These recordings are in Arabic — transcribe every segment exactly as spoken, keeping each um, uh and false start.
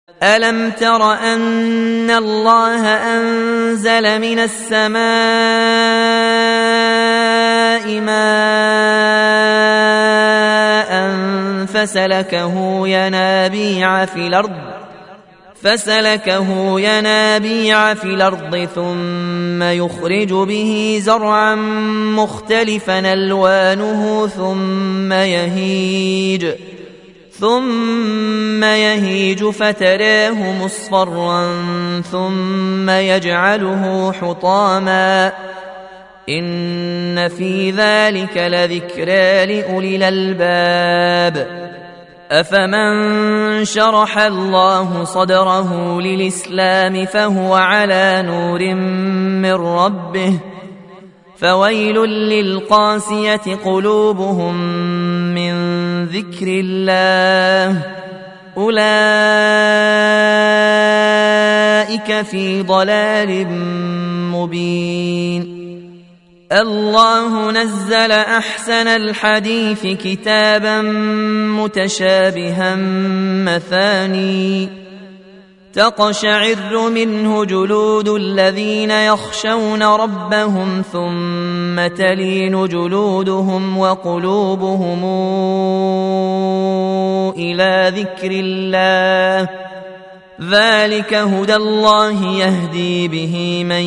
ألم تر أن الله أنزل من السماء ماء فسلكه ينابيع في الأرض فسلكه ينابيع في الأرض ثم يخرج به زرعا مختلفا ألوانه ثم يهيج ثم يهيج فتراه مصفرا ثم يجعله حطاما إن في ذلك لذكرى لأولي الألباب أفمن شرح الله صدره للإسلام فهو على نور من ربه فويل للقاسية قلوبهم من ذكر الله أولئك في ضلال مبين. الله نزل أحسن الحديث كتابا متشابها مثاني تقشعر منه جلود الذين يخشون ربهم ثم تلين جلودهم وقلوبهم إلى ذكر الله ذلك هدى الله يهدي به من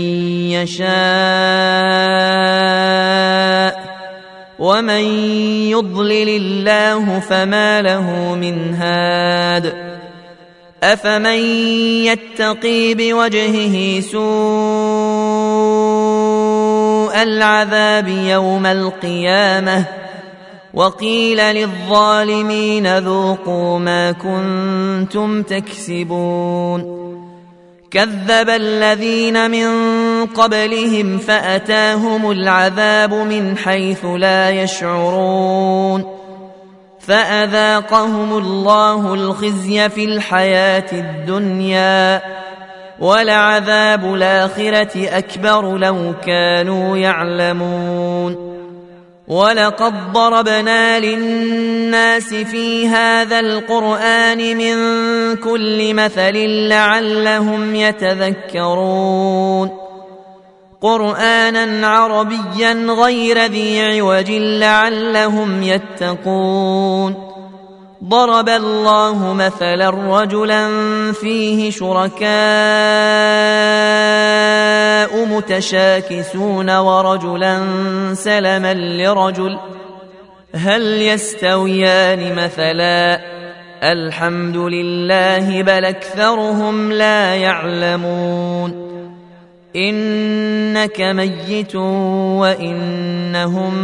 يشاء ومن يضلل الله فما له من هاد أفمن يتقي بوجهه سوء العذاب يوم القيامة وقيل للظالمين ذوقوا ما كنتم تكسبون. كذب الذين من قبلهم فأتاهم العذاب من حيث لا يشعرون فأذاقهم الله الخزي في الحياة الدنيا ولعذاب الآخرة أكبر لو كانوا يعلمون. ولقد ضربنا للناس في هذا القرآن من كل مثل لعلهم يتذكرون قرآنا عربيا غير ذي عوج لعلهم يتقون. ضرب الله مثلا رجلا فيه شركاء متشاكسون ورجلا سلما لرجل هل يستويان مثلا الحمد لله بل أكثرهم لا يعلمون. إنك ميت وإنهم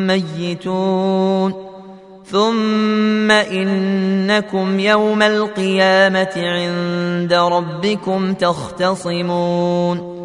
ميتون ثم إنكم يوم القيامة عند ربكم تختصمون.